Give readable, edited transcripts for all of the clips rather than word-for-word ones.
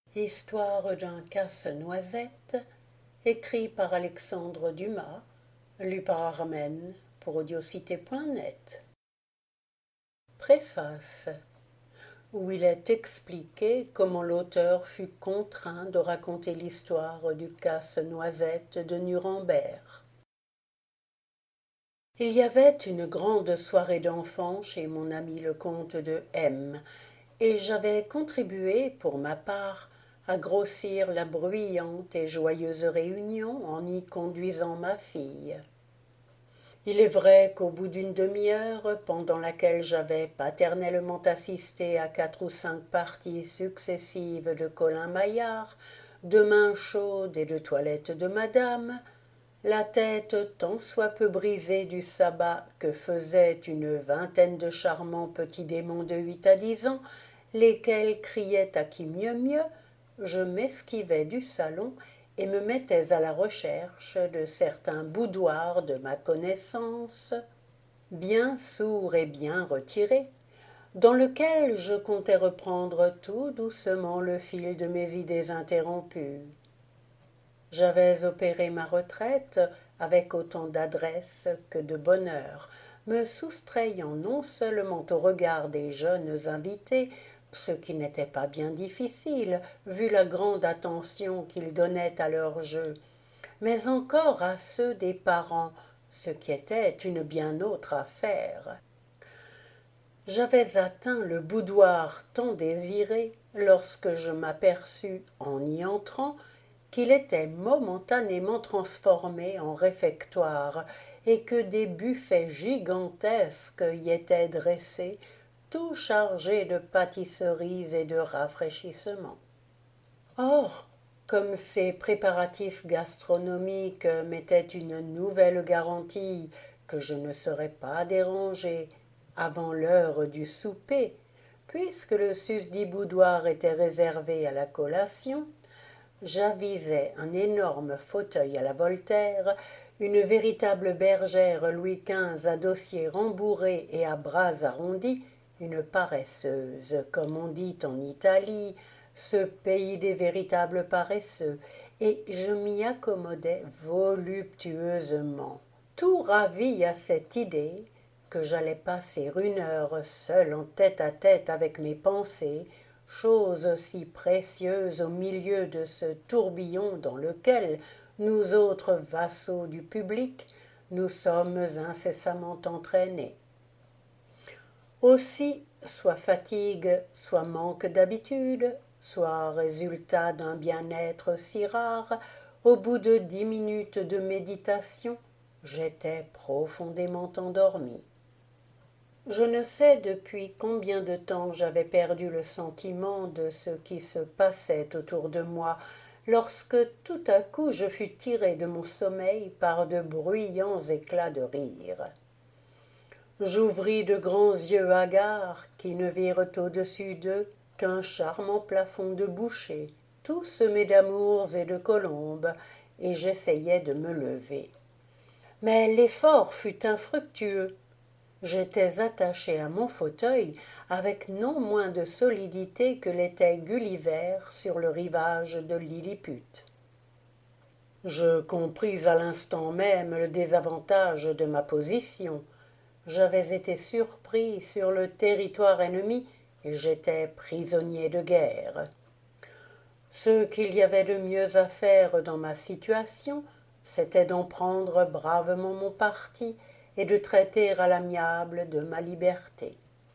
Histoire d'un casse-noisette, écrit par Alexandre Dumas, lu par Armen pour audiocité.net. Préface, où il est expliqué comment l'auteur fut contraint de raconter l'histoire du casse-noisette de Nuremberg. Il y avait une grande soirée d'enfants chez mon ami le comte de M, et j'avais contribué, pour ma part, à grossir la bruyante et joyeuse réunion en y conduisant ma fille. Il est vrai qu'au bout d'une demi-heure, pendant laquelle j'avais paternellement assisté à 4 ou 5 parties successives de Colin Maillard, de mains chaudes et de toilettes de madame, la tête tant soit peu brisée du sabbat que faisaient une vingtaine de charmants petits démons de 8 à 10 ans, lesquels criaient à qui mieux mieux, je m'esquivais du salon et me mettais à la recherche de certains boudoirs de ma connaissance, bien sourds et bien retirés, dans lequel je comptais reprendre tout doucement le fil de mes idées interrompues. J'avais opéré ma retraite avec autant d'adresse que de bonheur, me soustrayant non seulement au regard des jeunes invités, ce qui n'était pas bien difficile, vu la grande attention qu'ils donnaient à leur jeu, mais encore à ceux des parents, ce qui était une bien autre affaire. J'avais atteint le boudoir tant désiré lorsque je m'aperçus, en y entrant, qu'il était momentanément transformé en réfectoire et que des buffets gigantesques y étaient dressés, tout chargés de pâtisseries et de rafraîchissements. Or, comme ces préparatifs gastronomiques m'étaient une nouvelle garantie que je ne serais pas dérangé avant l'heure du souper, puisque le susdit boudoir était réservé à la collation, j'avisai un énorme fauteuil à la Voltaire, une véritable bergère Louis XV à dossier rembourré et à bras arrondis, une paresseuse, comme on dit en Italie, ce pays des véritables paresseux, et je m'y accommodai voluptueusement, tout ravi à cette idée que j'allais passer une heure seul en tête-à-tête avec mes pensées, chose si précieuse au milieu de ce tourbillon dans lequel nous autres vassaux du public nous sommes incessamment entraînés. Aussi, soit fatigue, soit manque d'habitude, soit résultat d'un bien-être si rare, au bout de 10 minutes de méditation, j'étais profondément endormi. Je ne sais depuis combien de temps j'avais perdu le sentiment de ce qui se passait autour de moi, lorsque tout à coup je fus tiré de mon sommeil par de bruyants éclats de rire. J'ouvris de grands yeux hagards qui ne virent au-dessus d'eux qu'un charmant plafond de boucher, tout semé d'amours et de colombes, et j'essayai de me lever. Mais l'effort fut infructueux. J'étais attaché à mon fauteuil avec non moins de solidité que l'était Gulliver sur le rivage de Lilliput. Je compris à l'instant même le désavantage de ma position. J'avais été surpris sur le territoire ennemi et j'étais prisonnier de guerre. Ce qu'il y avait de mieux à faire dans ma situation, c'était d'en prendre bravement mon parti et de traiter à l'amiable de ma liberté.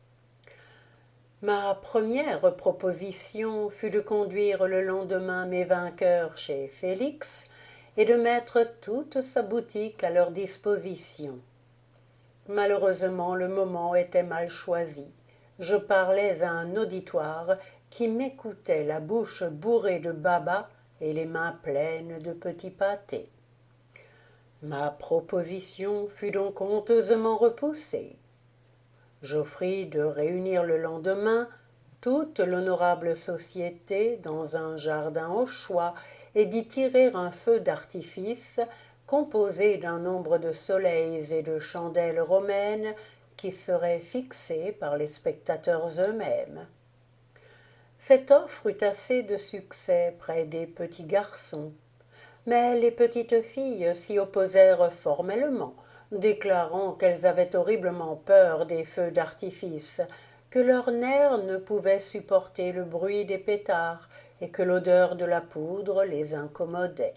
Ma première proposition fut de conduire le lendemain mes vainqueurs chez Félix et de mettre toute sa boutique à leur disposition. Malheureusement, le moment était mal choisi. Je parlais à un auditoire qui m'écoutait la bouche bourrée de baba et les mains pleines de petits pâtés. Ma proposition fut donc honteusement repoussée. J'offris de réunir le lendemain toute l'honorable société dans un jardin au choix et d'y tirer un feu d'artifice composé d'un nombre de soleils et de chandelles romaines qui seraient fixés par les spectateurs eux-mêmes. Cette offre eut assez de succès près des petits garçons. Mais les petites filles s'y opposèrent formellement, déclarant qu'elles avaient horriblement peur des feux d'artifice, que leurs nerfs ne pouvaient supporter le bruit des pétards et que l'odeur de la poudre les incommodait.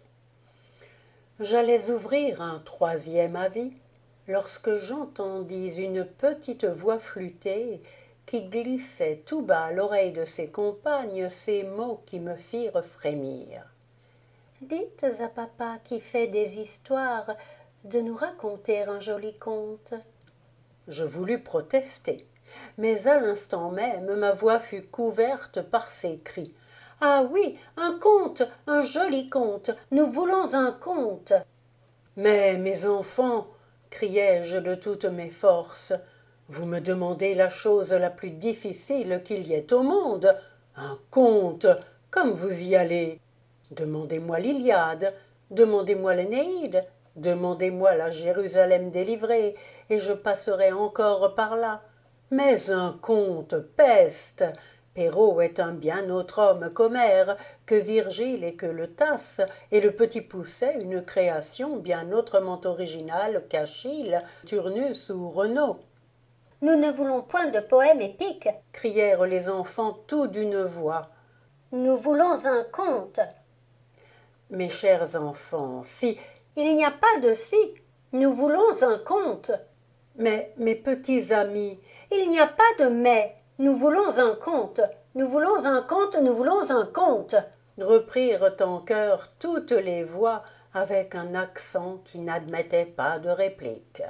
J'allais ouvrir un troisième avis lorsque j'entendis une petite voix flûtée qui glissait tout bas à l'oreille de ses compagnes ces mots qui me firent frémir. « Dites à papa qui fait des histoires de nous raconter un joli conte. » Je voulus protester, mais à l'instant même ma voix fut couverte par ces cris. « Ah oui, un conte, un joli conte, nous voulons un conte. » « Mais, mes enfants, criai-je de toutes mes forces, vous me demandez la chose la plus difficile qu'il y ait au monde, un conte, comme vous y allez. Demandez-moi l'Iliade, demandez-moi l'Énéide, demandez-moi la Jérusalem délivrée, et je passerai encore par là. Mais un conte, peste! Perrault est un bien autre homme qu'Homère, que Virgile et que le Tasse, et le petit Pousset une création bien autrement originale qu'Achille, Turnus ou Renaud. « Nous ne voulons point de poème épique, crièrent les enfants tout d'une voix. Nous voulons un conte. Mes chers enfants, si il n'y a pas de si, nous voulons un conte. Mais, mes petits amis, il n'y a pas de mais, nous voulons un conte, nous voulons un conte, nous voulons un conte, reprirent en chœur toutes les voix avec un accent qui n'admettait pas de réplique.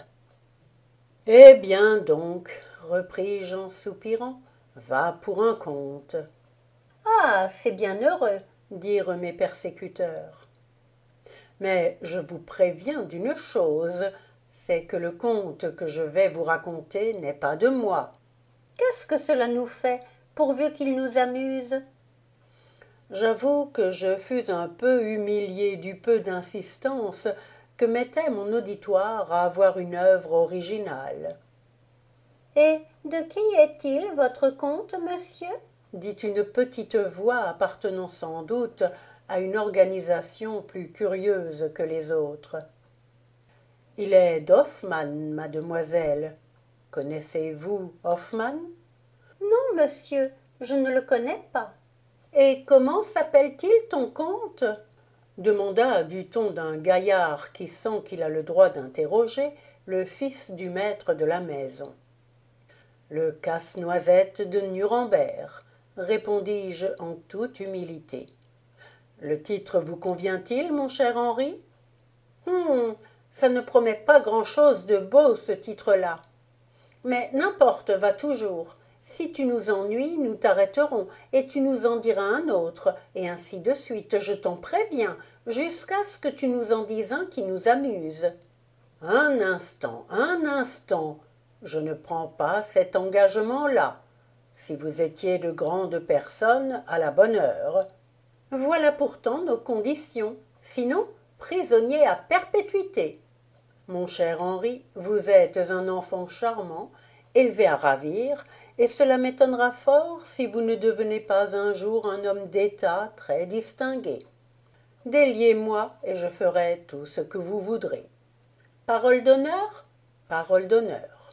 Eh bien donc, repris-je en soupirant, va pour un conte. Ah, c'est bien heureux, dirent mes persécuteurs. Mais je vous préviens d'une chose, c'est que le conte que je vais vous raconter n'est pas de moi. Qu'est-ce que cela nous fait, pourvu qu'il nous amuse? J'avoue que je fus un peu humilié du peu d'insistance que mettait mon auditoire à avoir une œuvre originale. « Et de qui est-il, votre conte, monsieur ?» dit une petite voix appartenant sans doute à une organisation plus curieuse que les autres. « Il est d'Hoffmann, mademoiselle. Connaissez-vous Hoffmann ?»« Non, monsieur, je ne le connais pas. »« Et comment s'appelle-t-il ton conte ?» demanda du ton d'un gaillard qui sent qu'il a le droit d'interroger le fils du maître de la maison. « Le casse-noisette de Nuremberg, répondis-je en toute humilité. Le titre vous convient-il, mon cher Henri? Ça ne promet pas grand-chose de beau, ce titre-là. Mais n'importe, va toujours. Si tu nous ennuies, nous t'arrêterons, et tu nous en diras un autre, et ainsi de suite, je t'en préviens, jusqu'à ce que tu nous en dises un qui nous amuse. Un instant, je ne prends pas cet engagement-là. Si vous étiez de grandes personnes, à la bonne heure. Voilà pourtant nos conditions, sinon prisonnier à perpétuité. Mon cher Henri, vous êtes un enfant charmant, élevé à ravir, et cela m'étonnera fort si vous ne devenez pas un jour un homme d'État très distingué. Déliez-moi, et je ferai tout ce que vous voudrez. Parole d'honneur? Parole d'honneur.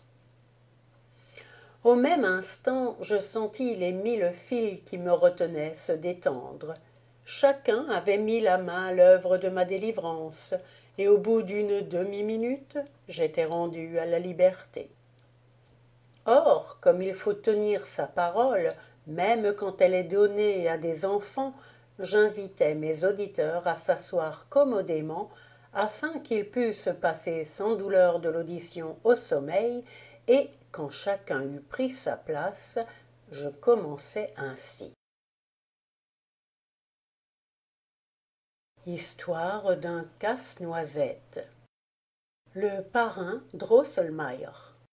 Au même instant, je sentis les 1000 fils qui me retenaient se détendre. Chacun avait mis la main à l'œuvre de ma délivrance, et au bout d'une demi-minute, j'étais rendu à la liberté. Or, comme il faut tenir sa parole, même quand elle est donnée à des enfants, j'invitais mes auditeurs à s'asseoir commodément afin qu'ils pussent passer sans douleur de l'audition au sommeil, et, quand chacun eut pris sa place, je commençai ainsi. Histoire d'un casse-noisette. Le parrain Drosselmayer.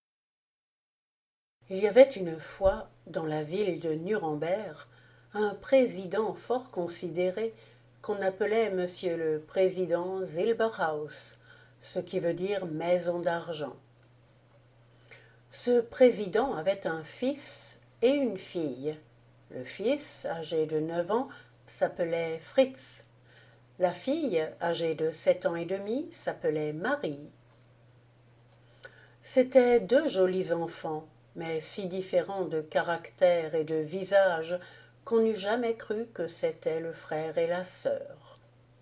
Il y avait une fois, dans la ville de Nuremberg, un président fort considéré qu'on appelait monsieur le président Silberhaus, ce qui veut dire maison d'argent. Ce président avait un fils et une fille. Le fils, âgé de 9 ans, s'appelait Fritz. La fille, âgée de 7 ans et demi, s'appelait Marie. C'étaient deux jolis enfants, mais si différents de caractère et de visage qu'on n'eût jamais cru que c'étaient le frère et la sœur.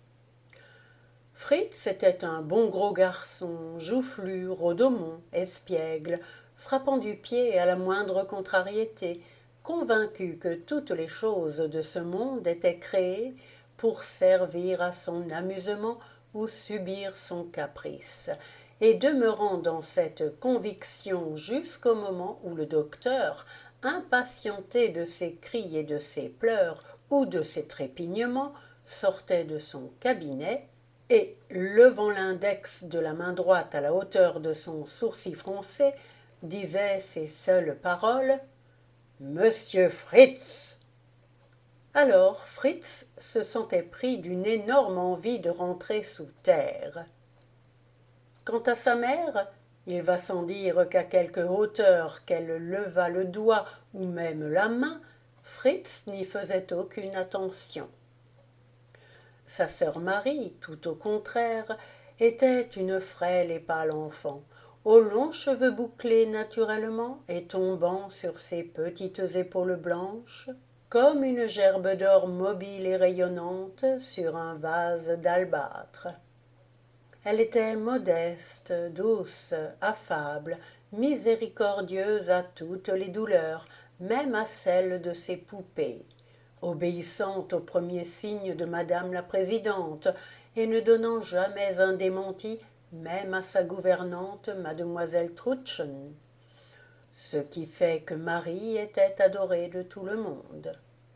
Fritz était un bon gros garçon, joufflu, rodomont, espiègle, frappant du pied à la moindre contrariété, convaincu que toutes les choses de ce monde étaient créées pour servir à son amusement ou subir son caprice, et demeurant dans cette conviction jusqu'au moment où le docteur, impatienté de ses cris et de ses pleurs ou de ses trépignements, sortait de son cabinet et, levant l'index de la main droite à la hauteur de son sourcil froncé, disait ces seules paroles « Monsieur Fritz !» Alors Fritz se sentait pris d'une énorme envie de rentrer sous terre. Quant à sa mère, il va sans dire qu'à quelque hauteur qu'elle levât le doigt ou même la main, Fritz n'y faisait aucune attention. Sa sœur Marie, tout au contraire, était une frêle et pâle enfant, aux longs cheveux bouclés naturellement et tombant sur ses petites épaules blanches, comme une gerbe d'or mobile et rayonnante sur un vase d'albâtre. Elle était modeste, douce, affable, miséricordieuse à toutes les douleurs, même à celles de ses poupées, obéissante aux premiers signes de madame la présidente, et ne donnant jamais un démenti, même à sa gouvernante, mademoiselle Trudchen. Ce qui fait que Marie était adorée de tout le monde.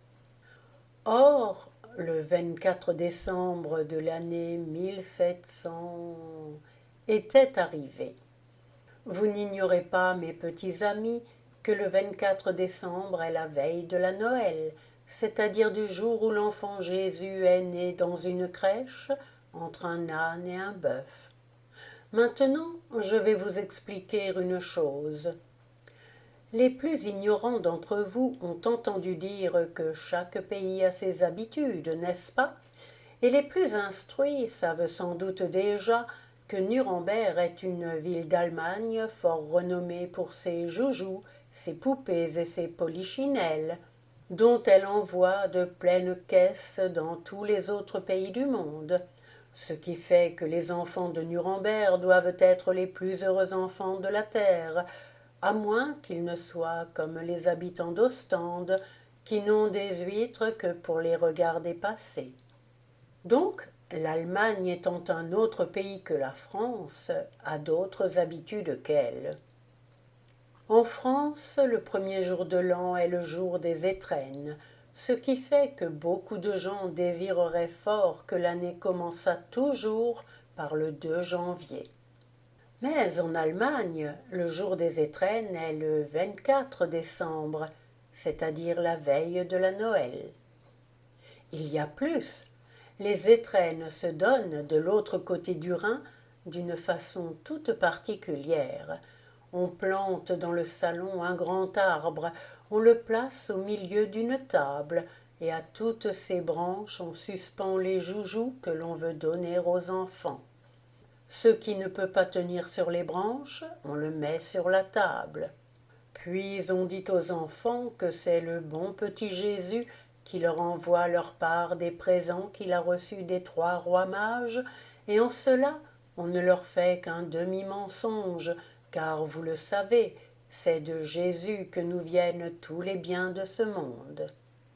Or, le 24 décembre de l'année 1700 était arrivé. Vous n'ignorez pas, mes petits amis, que le 24 décembre est la veille de la Noël, c'est-à-dire du jour où l'enfant Jésus est né dans une crèche entre un âne et un bœuf. Maintenant, je vais vous expliquer une chose. Les plus ignorants d'entre vous ont entendu dire que chaque pays a ses habitudes, n'est-ce pas? Et les plus instruits savent sans doute déjà que Nuremberg est une ville d'Allemagne fort renommée pour ses joujoux, ses poupées et ses polichinelles, dont elle envoie de pleines caisses dans tous les autres pays du monde, ce qui fait que les enfants de Nuremberg doivent être les plus heureux enfants de la terre, à moins qu'ils ne soient comme les habitants d'Ostende, qui n'ont des huîtres que pour les regarder passer. Donc, l'Allemagne étant un autre pays que la France, a d'autres habitudes qu'elle. En France, le premier jour de l'an est le jour des étrennes, ce qui fait que beaucoup de gens désireraient fort que l'année commençât toujours par le 2 janvier. Mais en Allemagne, le jour des étrennes est le 24 décembre, c'est-à-dire la veille de la Noël. Il y a plus, les étrennes se donnent de l'autre côté du Rhin d'une façon toute particulière. On plante dans le salon un grand arbre, on le place au milieu d'une table, et à toutes ses branches on suspend les joujoux que l'on veut donner aux enfants. Ce qui ne peut pas tenir sur les branches, on le met sur la table. Puis on dit aux enfants que c'est le bon petit Jésus qui leur envoie leur part des présents qu'il a reçus des 3 rois mages, et en cela on ne leur fait qu'un demi-mensonge, car vous le savez, c'est de Jésus que nous viennent tous les biens de ce monde.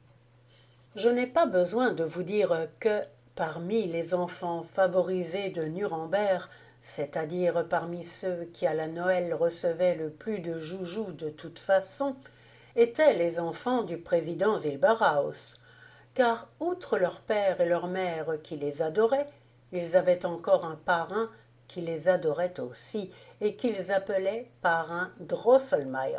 Je n'ai pas besoin de vous dire que, parmi les enfants favorisés de Nuremberg, c'est-à-dire parmi ceux qui à la Noël recevaient le plus de joujoux de toute façon, étaient les enfants du président Silberhaus, car outre leur père et leur mère qui les adoraient, ils avaient encore un parrain qui les adorait aussi et qu'ils appelaient parrain Drosselmayer.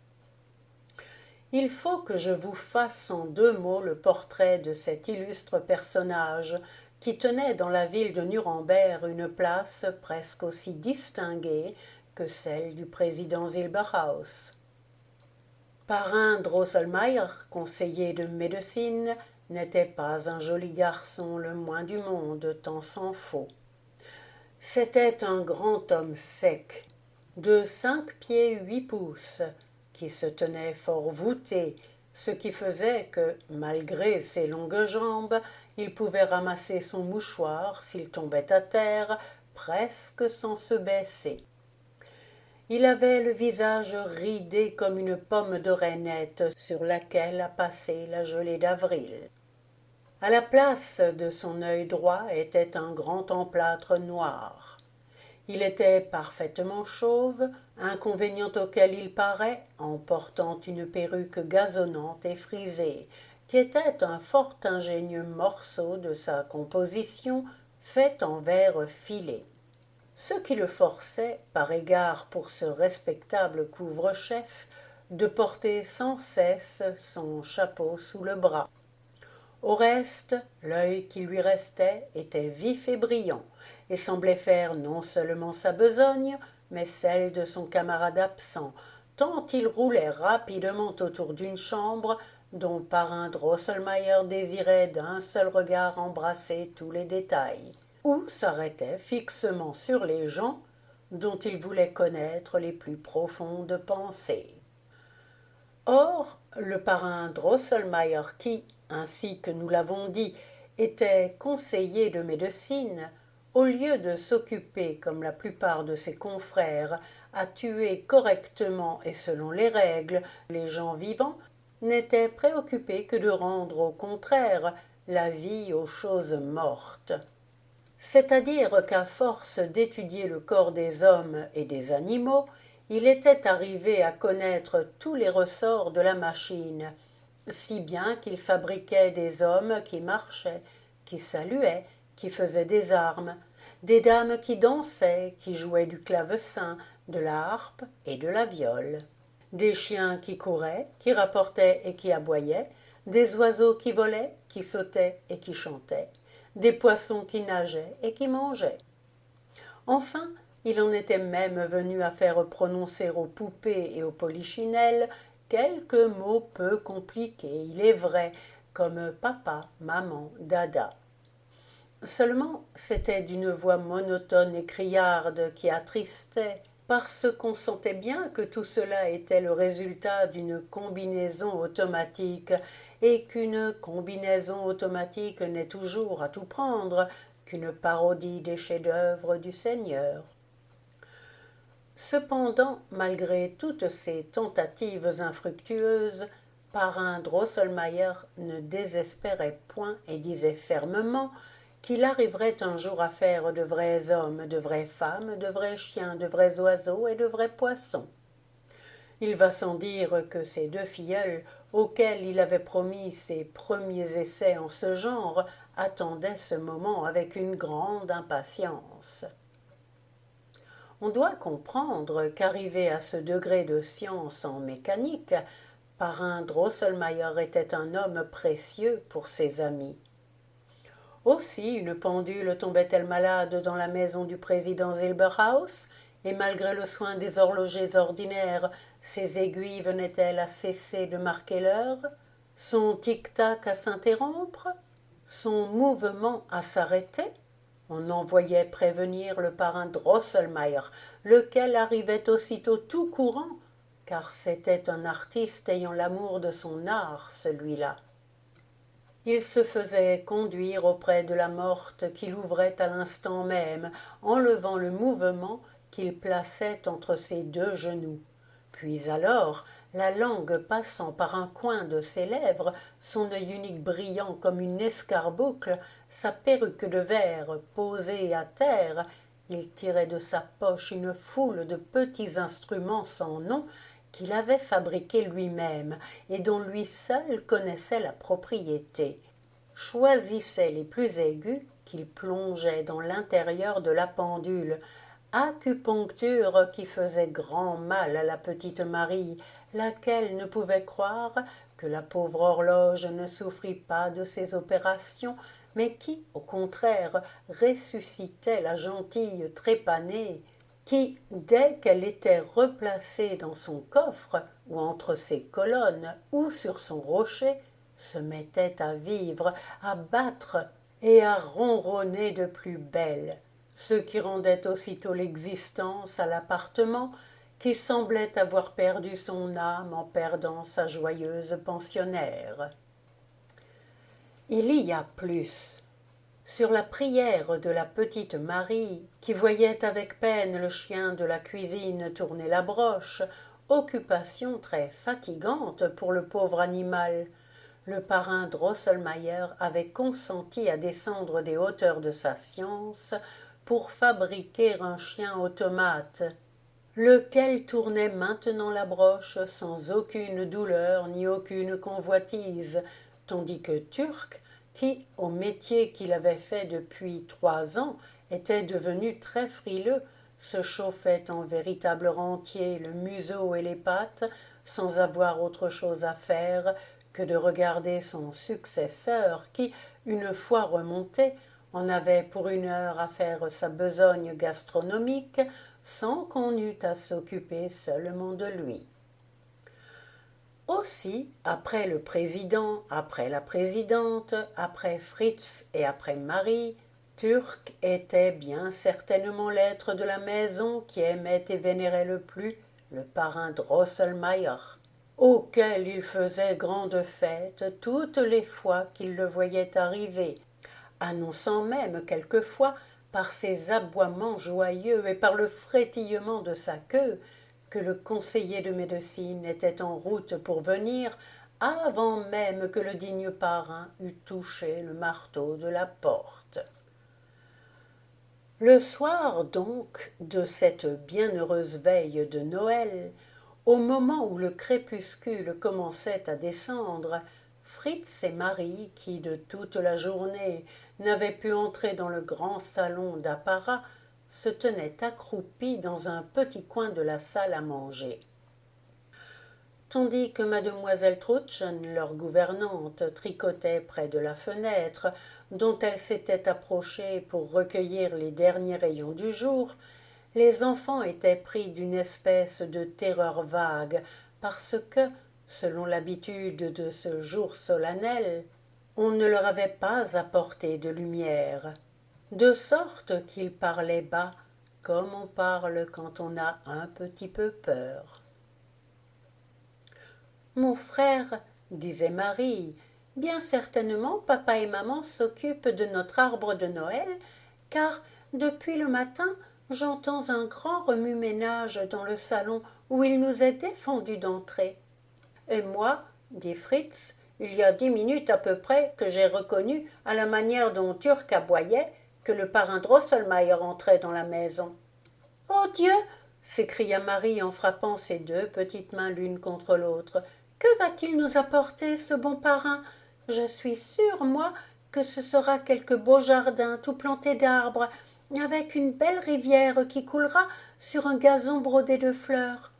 Il faut que je vous fasse en 2 mots le portrait de cet illustre personnage qui tenait dans la ville de Nuremberg une place presque aussi distinguée que celle du président Silberhaus. Parrain Drosselmayer, conseiller de médecine, n'était pas un joli garçon le moins du monde, tant s'en faut. C'était un grand homme sec, de 5 pieds 8 pouces, qui se tenait fort voûté, ce qui faisait que, malgré ses longues jambes, il pouvait ramasser son mouchoir s'il tombait à terre, presque sans se baisser. Il avait le visage ridé comme une pomme de reinette sur laquelle a passé la gelée d'avril. À la place de son œil droit était un grand emplâtre noir. Il était parfaitement chauve, inconvénient auquel il paraît, en portant une perruque gazonnante et frisée, qui était un fort ingénieux morceau de sa composition fait en verre filé. Ce qui le forçait, par égard pour ce respectable couvre-chef, de porter sans cesse son chapeau sous le bras. Au reste, l'œil qui lui restait était vif et brillant, et semblait faire non seulement sa besogne, mais celle de son camarade absent, tant il roulait rapidement autour d'une chambre dont parrain Drosselmayer désirait d'un seul regard embrasser tous les détails, ou s'arrêtait fixement sur les gens dont il voulait connaître les plus profondes pensées. Or, le parrain Drosselmayer qui, ainsi que nous l'avons dit, était conseiller de médecine, au lieu de s'occuper, comme la plupart de ses confrères, à tuer correctement et selon les règles les gens vivants, n'était préoccupé que de rendre au contraire la vie aux choses mortes. C'est-à-dire qu'à force d'étudier le corps des hommes et des animaux, il était arrivé à connaître tous les ressorts de la machine, si bien qu'il fabriquait des hommes qui marchaient, qui saluaient, qui faisaient des armes, des dames qui dansaient, qui jouaient du clavecin, de la harpe et de la viole, des chiens qui couraient, qui rapportaient et qui aboyaient, des oiseaux qui volaient, qui sautaient et qui chantaient, des poissons qui nageaient et qui mangeaient. Enfin, il en était même venu à faire prononcer aux poupées et aux polichinelles quelques mots peu compliqués, il est vrai, comme papa, maman, dada. Seulement, c'était d'une voix monotone et criarde qui attristait, parce qu'on sentait bien que tout cela était le résultat d'une combinaison automatique, et qu'une combinaison automatique n'est toujours à tout prendre qu'une parodie des chefs-d'œuvre du Seigneur. Cependant, malgré toutes ces tentatives infructueuses, parrain Drosselmayer ne désespérait point et disait fermement qu'il arriverait un jour à faire de vrais hommes, de vraies femmes, de vrais chiens, de vrais oiseaux et de vrais poissons. Il va sans dire que ces deux filleuls, auxquels il avait promis ses premiers essais en ce genre, attendaient ce moment avec une grande impatience. On doit comprendre qu'arrivé à ce degré de science en mécanique, parrain Drosselmayer était un homme précieux pour ses amis. Aussi une pendule tombait-elle malade dans la maison du président Silberhaus, et malgré le soin des horlogers ordinaires, ses aiguilles venaient-elles à cesser de marquer l'heure, son tic-tac à s'interrompre, son mouvement à s'arrêter? On envoyait prévenir le parrain Drosselmayer, lequel arrivait aussitôt tout courant, car c'était un artiste ayant l'amour de son art, celui-là. Il se faisait conduire auprès de la morte qu'il ouvrait à l'instant même, enlevant le mouvement qu'il plaçait entre ses deux genoux. Puis alors, la langue passant par un coin de ses lèvres, son œil unique brillant comme une escarboucle, sa perruque de verre posée à terre, il tirait de sa poche une foule de petits instruments sans nom qu'il avait fabriqués lui-même et dont lui seul connaissait la propriété, choisissait les plus aigus qu'il plongeait dans l'intérieur de la pendule, acupuncture qui faisait grand mal à la petite Marie, laquelle ne pouvait croire que la pauvre horloge ne souffrit pas de ces opérations, mais qui, au contraire, ressuscitait la gentille trépanée qui, dès qu'elle était replacée dans son coffre, ou entre ses colonnes, ou sur son rocher, se mettait à vivre, à battre et à ronronner de plus belle, ce qui rendait aussitôt l'existence à l'appartement, qui semblait avoir perdu son âme en perdant sa joyeuse pensionnaire. Il y a plus. Sur la prière de la petite Marie, qui voyait avec peine le chien de la cuisine tourner la broche, occupation très fatigante pour le pauvre animal, le parrain Drosselmayer avait consenti à descendre des hauteurs de sa science pour fabriquer un chien automate, lequel tournait maintenant la broche sans aucune douleur ni aucune convoitise, tandis que Turc, qui, au métier qu'il avait fait depuis 3 ans, était devenu très frileux, se chauffait en véritable rentier le museau et les pattes, sans avoir autre chose à faire que de regarder son successeur qui, une fois remonté, en avait pour 1 heure à faire sa besogne gastronomique, sans qu'on eût à s'occuper seulement de lui. Aussi, après le président, après la présidente, après Fritz et après Marie, Turc était bien certainement l'être de la maison qui aimait et vénérait le plus le parrain Drosselmayer, auquel il faisait grande fête toutes les fois qu'il le voyait arriver, annonçant même quelquefois par ses aboiements joyeux et par le frétillement de sa queue que le conseiller de médecine était en route pour venir avant même que le digne parrain eût touché le marteau de la porte. Le soir donc de cette bienheureuse veille de Noël, au moment où le crépuscule commençait à descendre, Fritz et Marie, qui de toute la journée n'avaient pu entrer dans le grand salon d'apparat, se tenaient accroupis dans un petit coin de la salle à manger. Tandis que mademoiselle Trudchen, leur gouvernante, tricotait près de la fenêtre, dont elle s'était approchée pour recueillir les derniers rayons du jour, les enfants étaient pris d'une espèce de terreur vague, parce que, selon l'habitude de ce jour solennel, on ne leur avait pas apporté de lumière, de sorte qu'ils parlaient bas, comme on parle quand on a un petit peu peur. « Mon frère, disait Marie, bien certainement papa et maman s'occupent de notre arbre de Noël, car depuis le matin j'entends un grand remue-ménage dans le salon où il nous est défendu d'entrer. Et moi, dit Fritz, il y a 10 minutes à peu près que j'ai reconnu, à la manière dont Turc aboyait, que le parrain Drosselmayer entrait dans la maison. « Oh Dieu !» s'écria Marie en frappant ses 2 petites mains l'une contre l'autre. « Que va-t-il nous apporter, ce bon parrain? Je suis sûre, moi, que ce sera quelque beau jardin tout planté d'arbres, avec une belle rivière qui coulera sur un gazon brodé de fleurs.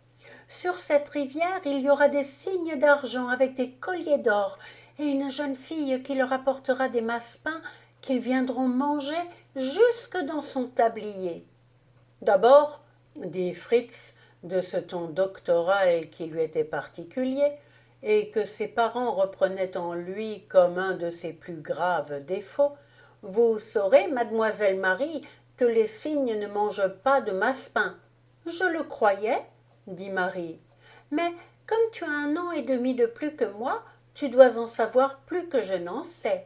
Sur cette rivière, il y aura des cygnes d'argent avec des colliers d'or, et une jeune fille qui leur apportera des massepains qu'ils viendront manger jusque dans son tablier. » D'abord, dit Fritz, de ce ton doctoral qui lui était particulier, et que ses parents reprenaient en lui comme un de ses plus graves défauts, vous saurez, mademoiselle Marie, que les cygnes ne mangent pas de massepain. Je le croyais, dit Marie, mais comme tu as 1 an et demi de plus que moi, tu dois en savoir plus que je n'en sais.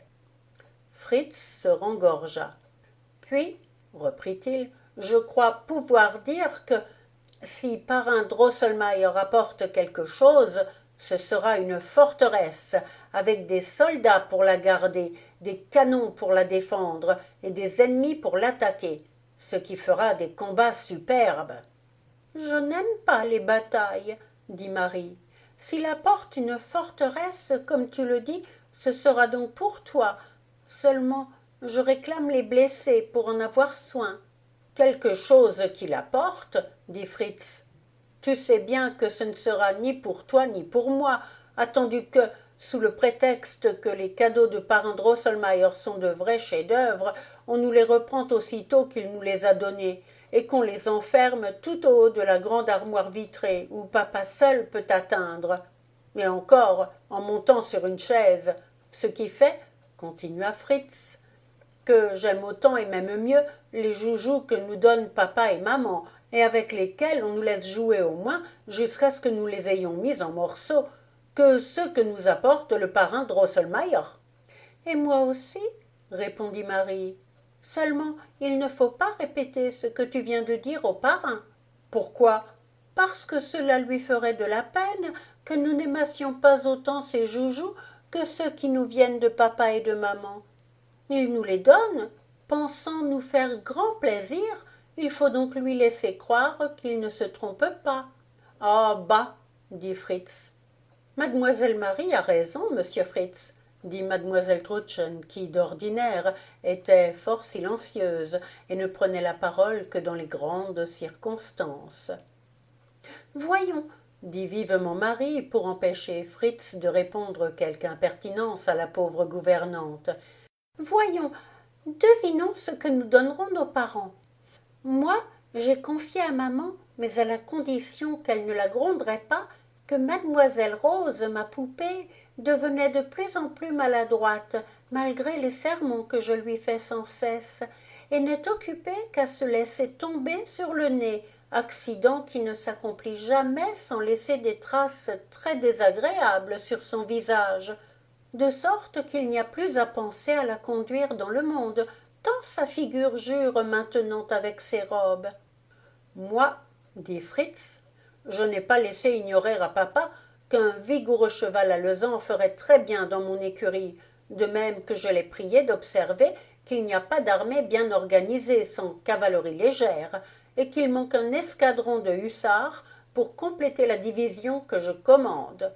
Fritz se rengorgea. Puis, reprit-il, je crois pouvoir dire que, si parrain Drosselmayer apporte quelque chose, ce sera une forteresse, avec des soldats pour la garder, des canons pour la défendre, et des ennemis pour l'attaquer, ce qui fera des combats superbes. « Je n'aime pas les batailles, dit Marie. S'il apporte une forteresse, comme tu le dis, ce sera donc pour toi. Seulement, je réclame les blessés pour en avoir soin. Quelque chose qu'il apporte, dit Fritz. Tu sais bien que ce ne sera ni pour toi ni pour moi, attendu que, sous le prétexte que les cadeaux de parrain Drosselmayer sont de vrais chefs-d'œuvre, on nous les reprend aussitôt qu'il nous les a donnés, et qu'on les enferme tout au haut de la grande armoire vitrée où papa seul peut atteindre. Et encore en montant sur une chaise, ce qui fait, continua Fritz, que j'aime autant et même mieux les joujoux que nous donnent papa et maman, et avec lesquels on nous laisse jouer au moins jusqu'à ce que nous les ayons mis en morceaux, que ceux que nous apporte le parrain Drosselmayer. Et moi aussi, répondit Marie. Seulement, il ne faut pas répéter ce que tu viens de dire au parrain. Pourquoi? Parce que cela lui ferait de la peine que nous n'aimassions pas autant ces joujoux que ceux qui nous viennent de papa et de maman. Il nous les donne, pensant nous faire grand plaisir, il faut donc lui laisser croire qu'il ne se trompe pas. Ah bah, dit Fritz. Mademoiselle Marie a raison, monsieur Fritz, dit mademoiselle Trudchen, qui, d'ordinaire, était fort silencieuse et ne prenait la parole que dans les grandes circonstances. Voyons, dit vivement Marie, pour empêcher Fritz de répondre quelque impertinence à la pauvre gouvernante. Voyons, devinons ce que nous donnerons nos parents. Moi, j'ai confié à maman, mais à la condition qu'elle ne la gronderait pas, que mademoiselle Rose, ma poupée, devenait de plus en plus maladroite, malgré les sermons que je lui fais sans cesse, et n'est occupée qu'à se laisser tomber sur le nez, accident qui ne s'accomplit jamais sans laisser des traces très désagréables sur son visage, de sorte qu'il n'y a plus à penser à la conduire dans le monde, tant sa figure jure maintenant avec ses robes. Moi, dit Fritz, je n'ai pas laissé ignorer à papa qu'un vigoureux cheval alezan ferait très bien dans mon écurie, de même que je l'ai prié d'observer qu'il n'y a pas d'armée bien organisée sans cavalerie légère, et qu'il manque un escadron de hussards pour compléter la division que je commande.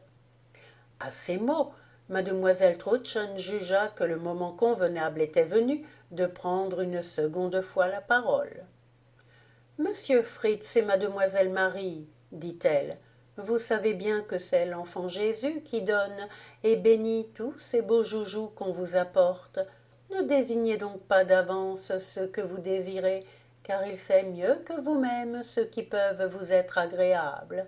À ces mots, mademoiselle Trudchen jugea que le moment convenable était venu de prendre une seconde fois la parole. Monsieur Fritz et mademoiselle Marie, dit-elle, vous savez bien que c'est l'enfant Jésus qui donne et bénit tous ces beaux joujoux qu'on vous apporte. Ne désignez donc pas d'avance ceux que vous désirez, car il sait mieux que vous-même ceux qui peuvent vous être agréables.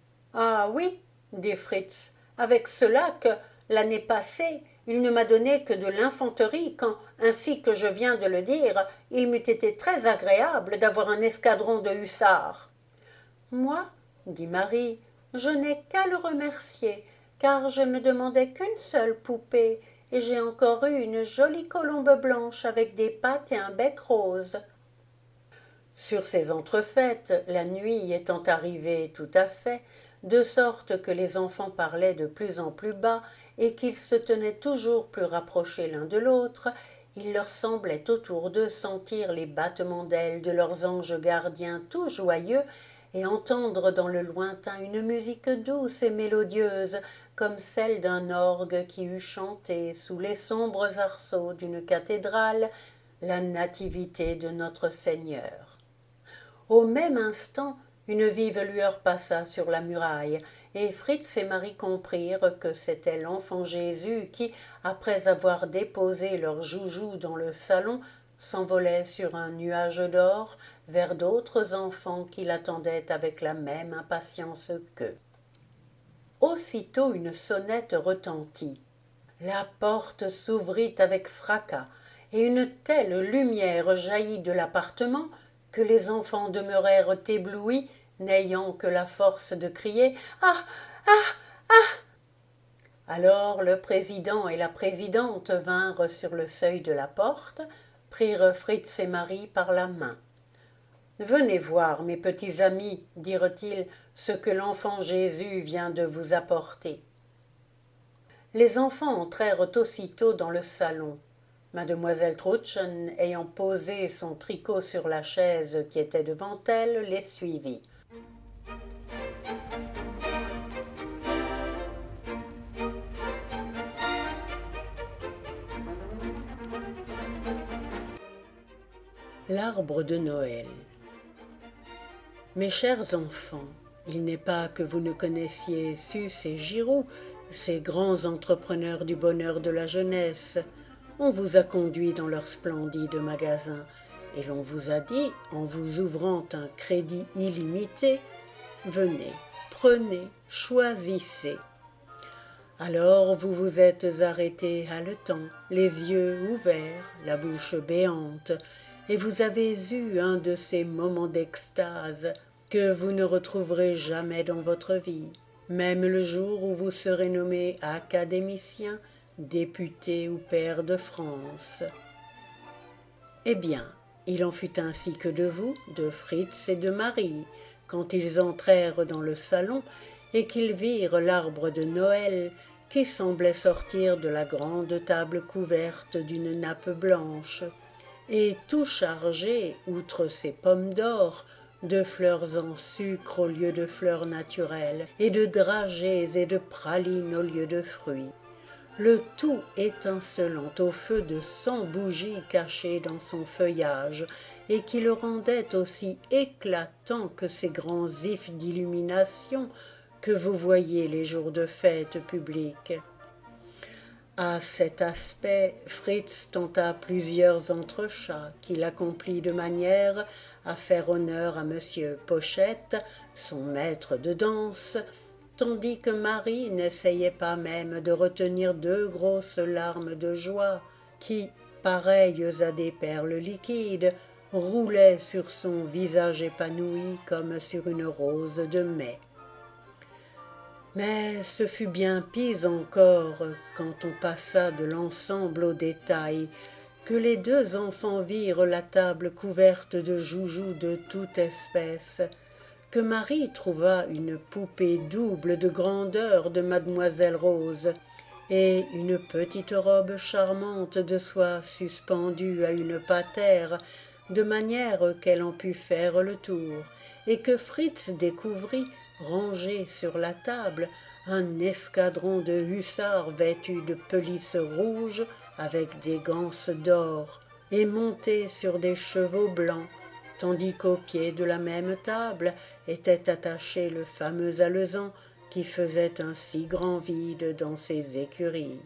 Ah oui, dit Fritz, avec cela que, l'année passée, il ne m'a donné que de l'infanterie quand, ainsi que je viens de le dire, il m'eût été très agréable d'avoir un escadron de hussards. Moi, dit Marie, je n'ai qu'à le remercier, car je ne demandais qu'une seule poupée, et j'ai encore eu une jolie colombe blanche avec des pattes et un bec rose. Sur ces entrefaites, la nuit étant arrivée tout à fait, de sorte que les enfants parlaient de plus en plus bas et qu'ils se tenaient toujours plus rapprochés l'un de l'autre, il leur semblait autour d'eux sentir les battements d'ailes de leurs anges gardiens tout joyeux et entendre dans le lointain une musique douce et mélodieuse comme celle d'un orgue qui eût chanté sous les sombres arceaux d'une cathédrale la nativité de notre Seigneur. Au même instant, une vive lueur passa sur la muraille, et Fritz et Marie comprirent que c'était l'enfant Jésus qui, après avoir déposé leurs joujoux dans le salon, s'envolait sur un nuage d'or vers d'autres enfants qui l'attendaient avec la même impatience qu'eux. Aussitôt une sonnette retentit. La porte s'ouvrit avec fracas, et une telle lumière jaillit de l'appartement que les enfants demeurèrent éblouis, n'ayant que la force de crier « Ah! Ah! Ah !» Alors le président et la présidente vinrent sur le seuil de la porte, prirent Fritz et Marie par la main. « Venez voir, mes petits amis, dirent-ils, ce que l'enfant Jésus vient de vous apporter. » Les enfants entrèrent aussitôt dans le salon. Mademoiselle Trudchen, ayant posé son tricot sur la chaise qui était devant elle, les suivit. L'arbre de Noël. Mes chers enfants, il n'est pas que vous ne connaissiez Susse et Giroux, ces grands entrepreneurs du bonheur de la jeunesse. On vous a conduits dans leur splendide magasin, et l'on vous a dit, en vous ouvrant un crédit illimité, venez, prenez, choisissez. Alors vous vous êtes arrêté haletant, les yeux ouverts, la bouche béante, et vous avez eu un de ces moments d'extase que vous ne retrouverez jamais dans votre vie, même le jour où vous serez nommé académicien, député ou pair de France. Eh bien, il en fut ainsi que de vous, de Fritz et de Marie, quand ils entrèrent dans le salon et qu'ils virent l'arbre de Noël qui semblait sortir de la grande table couverte d'une nappe blanche, et tout chargé, outre ses pommes d'or, de fleurs en sucre au lieu de fleurs naturelles, et de dragées et de pralines au lieu de fruits. Le tout étincelant au feu de 100 bougies cachées dans son feuillage, et qui le rendait aussi éclatant que ces grands ifs d'illumination que vous voyez les jours de fête publique. À cet aspect, Fritz tenta plusieurs entrechats qu'il accomplit de manière à faire honneur à monsieur Pochette, son maître de danse, tandis que Marie n'essayait pas même de retenir 2 grosses larmes de joie qui, pareilles à des perles liquides, roulaient sur son visage épanoui comme sur une rose de mai. Mais ce fut bien pis encore quand on passa de l'ensemble au détail, que les 2 enfants virent la table couverte de joujoux de toute espèce, que Marie trouva une poupée double de grandeur de mademoiselle Rose, et une petite robe charmante de soie suspendue à une patère, de manière qu'elle en pût faire le tour, et que Fritz découvrit, rangé sur la table, un escadron de hussards vêtus de pelisses rouges avec des ganses d'or, et montés sur des chevaux blancs, tandis qu'au pied de la même table était attaché le fameux alezan qui faisait un si grand vide dans ses écuries.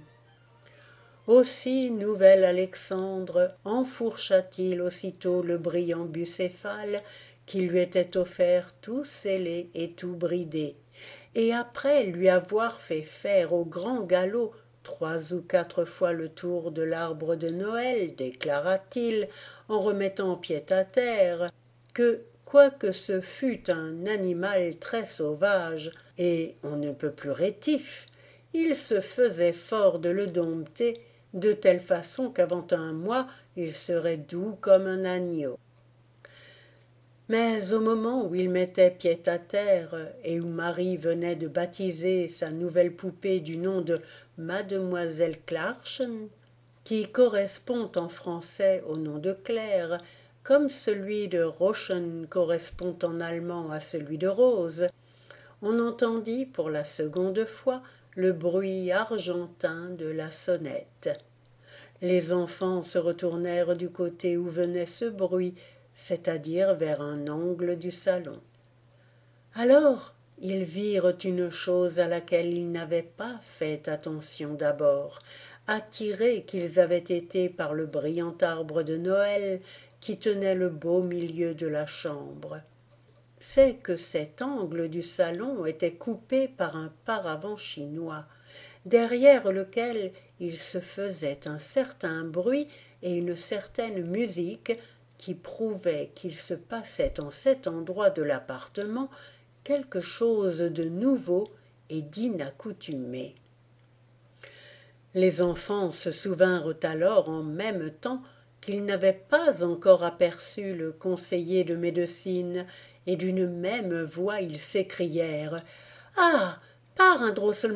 Aussi nouvel Alexandre enfourcha-t-il aussitôt le brillant bucéphale qui lui était offert tout scellé et tout bridé, et après lui avoir fait faire au grand galop 3 ou 4 fois le tour de l'arbre de Noël, déclara-t-il, en remettant pied à terre, que, quoique ce fût un animal très sauvage, et on ne peut plus rétif, il se faisait fort de le dompter, de telle façon qu'avant un mois il serait doux comme un agneau. Mais au moment où il mettait pied à terre, et où Marie venait de baptiser sa nouvelle poupée du nom de Mademoiselle Clarchen, qui correspond en français au nom de Claire, comme celui de Rochen correspond en allemand à celui de Rose, on entendit pour la seconde fois le bruit argentin de la sonnette. Les enfants se retournèrent du côté où venait ce bruit, c'est-à-dire vers un angle du salon. Alors ils virent une chose à laquelle ils n'avaient pas fait attention d'abord, attirés qu'ils avaient été par le brillant arbre de Noël qui tenait le beau milieu de la chambre. C'est que cet angle du salon était coupé par un paravent chinois, derrière lequel il se faisait un certain bruit et une certaine musique qui prouvaient qu'il se passait en cet endroit de l'appartement quelque chose de nouveau et d'inaccoutumé. Les enfants se souvinrent alors en même temps qu'ils n'avaient pas encore aperçu le conseiller de médecine, et d'une même voix ils s'écrièrent « Ah, parrain Drosselmayer !»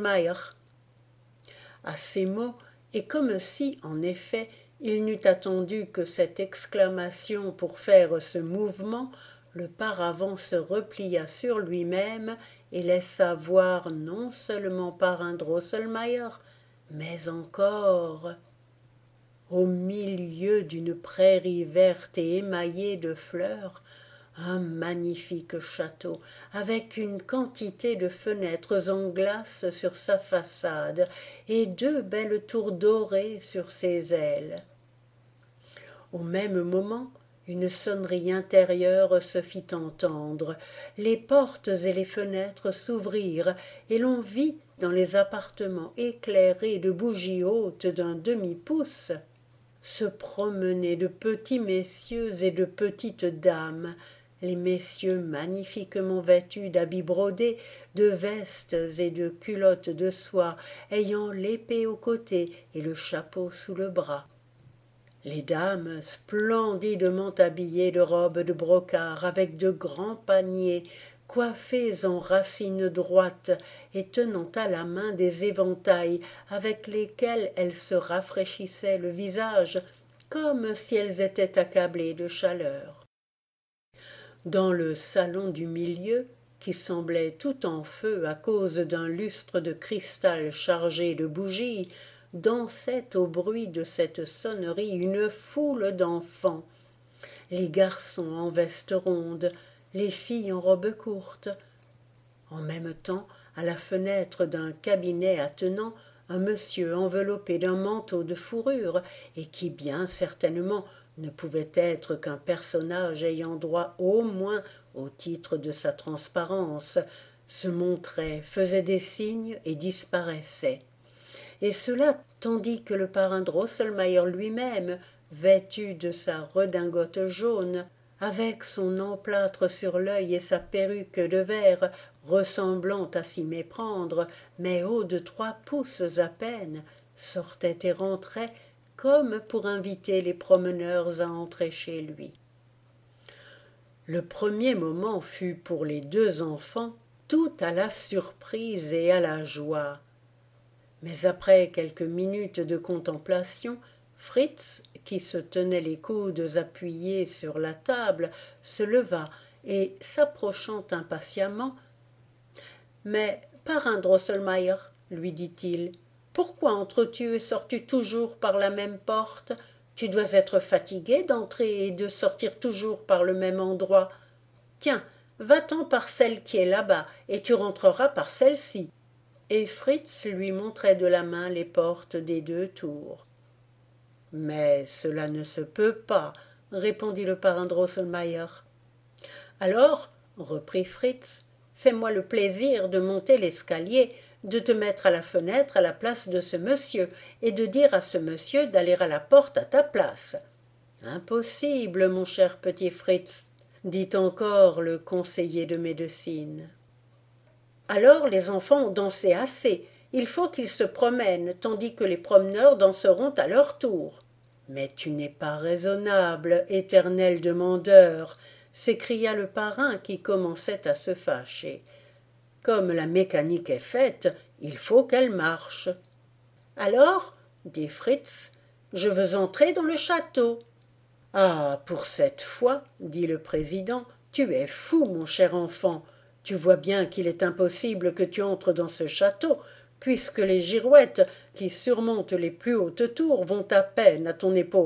À ces mots, et comme si, en effet, il n'eût attendu que cette exclamation pour faire ce mouvement, le paravent se replia sur lui-même et laissa voir non seulement parrain Drosselmayer, mais encore, au milieu d'une prairie verte et émaillée de fleurs, un magnifique château, avec une quantité de fenêtres en glace sur sa façade et 2 belles tours dorées sur ses ailes. Au même moment, Une sonnerie intérieure se fit entendre, les portes et les fenêtres s'ouvrirent, et l'on vit, dans les appartements éclairés de bougies hautes d'un demi-pouce, se promener de petits messieurs et de petites dames, les messieurs magnifiquement vêtus d'habits brodés, de vestes et de culottes de soie, ayant l'épée au côté et le chapeau sous le bras. Les dames splendidement habillées de robes de brocart avec de grands paniers, coiffées en racines droites et tenant à la main des éventails avec lesquels elles se rafraîchissaient le visage comme si elles étaient accablées de chaleur. Dans le salon du milieu, qui semblait tout en feu à cause d'un lustre de cristal chargé de bougies, dansait au bruit de cette sonnerie une foule d'enfants, les garçons en veste ronde, les filles en robe courte. En même temps, à la fenêtre d'un cabinet attenant, un monsieur enveloppé d'un manteau de fourrure, et qui bien certainement ne pouvait être qu'un personnage ayant droit au moins au titre de sa transparence, se montrait, faisait des signes et disparaissait. Et cela tandis que le parrain Drosselmayer lui-même, vêtu de sa redingote jaune, avec son emplâtre sur l'œil et sa perruque de verre, ressemblant à s'y méprendre, mais haut de 3 pouces à peine, sortait et rentrait comme pour inviter les promeneurs à entrer chez lui. Le premier moment fut pour les 2 enfants tout à la surprise et à la joie. Mais après quelques minutes de contemplation, Fritz, qui se tenait les coudes appuyés sur la table, se leva et, s'approchant impatiemment, « Mais, parrain Drosselmayer, lui dit-il, pourquoi entres-tu et sors-tu toujours par la même porte? Tu dois être fatigué d'entrer et de sortir toujours par le même endroit. Tiens, va-t'en par celle qui est là-bas, et tu rentreras par celle-ci. » Et Fritz lui montrait de la main les portes des 2 tours. « Mais cela ne se peut pas, » répondit le parrain Drosselmayer. « Alors, reprit Fritz, fais-moi le plaisir de monter l'escalier, de te mettre à la fenêtre à la place de ce monsieur, et de dire à ce monsieur d'aller à la porte à ta place. »« Impossible, mon cher petit Fritz, » dit encore le conseiller de médecine. « Alors les enfants ont dansé assez, il faut qu'ils se promènent, tandis que les promeneurs danseront à leur tour. »« Mais tu n'es pas raisonnable, éternel demandeur, » s'écria le parrain qui commençait à se fâcher. « Comme la mécanique est faite, il faut qu'elle marche. »« Alors, dit Fritz, je veux entrer dans le château. »« Ah, pour cette fois, dit le président, tu es fou, mon cher enfant. Tu vois bien qu'il est impossible que tu entres dans ce château, puisque les girouettes qui surmontent les plus hautes tours vont à peine à ton épaule. »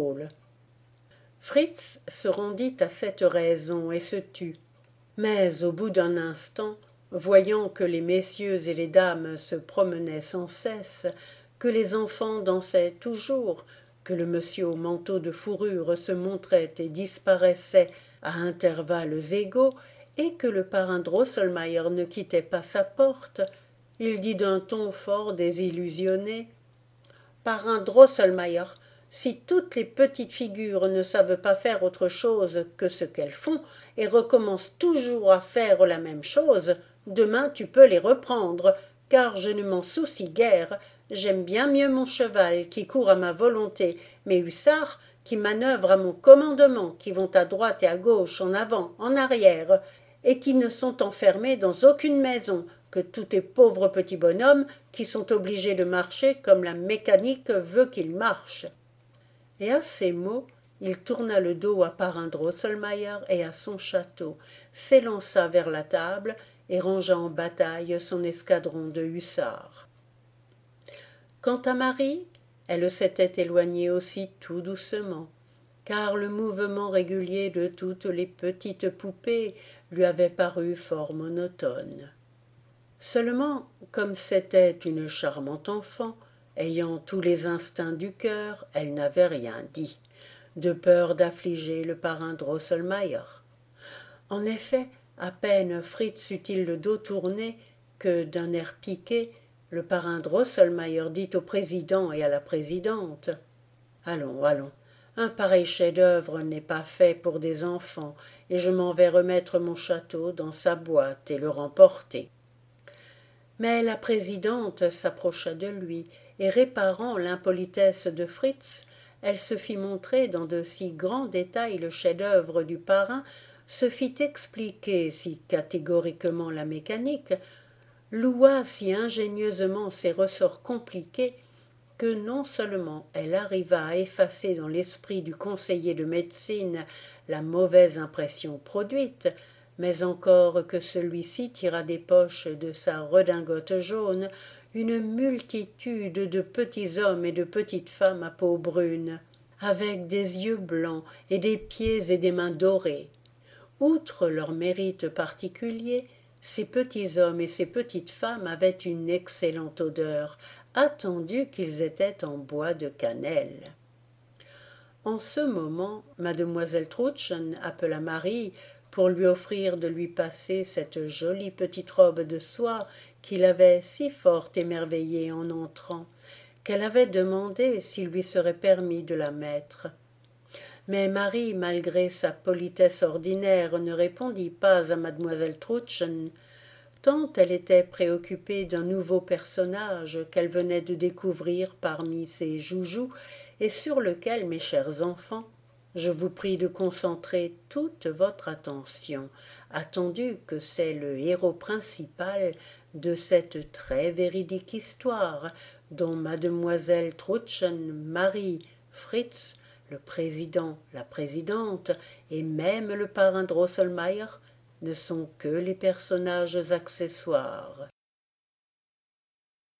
Fritz se rendit à cette raison et se tut. Mais au bout d'un instant, voyant que les messieurs et les dames se promenaient sans cesse, que les enfants dansaient toujours, que le monsieur au manteau de fourrure se montrait et disparaissait à intervalles égaux, et que le parrain Drosselmayer ne quittait pas sa porte, il dit d'un ton fort désillusionné: « Parrain Drosselmayer, si toutes les petites figures ne savent pas faire autre chose que ce qu'elles font et recommencent toujours à faire la même chose, demain tu peux les reprendre, car je ne m'en soucie guère. J'aime bien mieux mon cheval qui court à ma volonté, mes hussards qui manœuvrent à mon commandement, qui vont à droite et à gauche, en avant, en arrière, et qui ne sont enfermés dans aucune maison, que tous tes pauvres petits bonhommes qui sont obligés de marcher comme la mécanique veut qu'ils marchent. » Et à ces mots, il tourna le dos à parrain Drosselmayer et à son château, s'élança vers la table et rangea en bataille son escadron de hussards. Quant à Marie, elle s'était éloignée aussi tout doucement, car le mouvement régulier de toutes les petites poupées lui avait paru fort monotone. Seulement, comme c'était une charmante enfant, ayant tous les instincts du cœur, elle n'avait rien dit. de peur d'affliger le parrain Drosselmayer. En effet, à peine Fritz eut-il le dos tourné que, d'un air piqué, le parrain Drosselmayer dit au président et à la présidente: « Allons, allons, un pareil chef-d'œuvre n'est pas fait pour des enfants, et je m'en vais remettre mon château dans sa boîte et le remporter. » Mais la présidente s'approcha de lui, et réparant l'impolitesse de Fritz, elle se fit montrer dans de si grands détails le chef-d'œuvre du parrain, se fit expliquer si catégoriquement la mécanique, loua si ingénieusement ses ressorts compliqués, que non seulement elle arriva à effacer dans l'esprit du conseiller de médecine la mauvaise impression produite, mais encore que celui-ci tira des poches de sa redingote jaune une multitude de petits hommes et de petites femmes à peau brune, avec des yeux blancs et des pieds et des mains dorés. Outre leur mérite particulier, ces petits hommes et ces petites femmes avaient une excellente odeur, attendu qu'ils étaient en bois de cannelle. En ce moment, mademoiselle Trudchen appela Marie pour lui offrir de lui passer cette jolie petite robe de soie qui l'avait si fort émerveillée en entrant, qu'elle avait demandé s'il lui serait permis de la mettre. Mais Marie, malgré sa politesse ordinaire, ne répondit pas à mademoiselle Trudchen, tant elle était préoccupée d'un nouveau personnage qu'elle venait de découvrir parmi ses joujoux et sur lequel, mes chers enfants, je vous prie de concentrer toute votre attention, attendu que c'est le héros principal de cette très véridique histoire dont mademoiselle Trudchen, Marie, Fritz, le président, la présidente et même le parrain Drosselmayer ne sont que les personnages accessoires.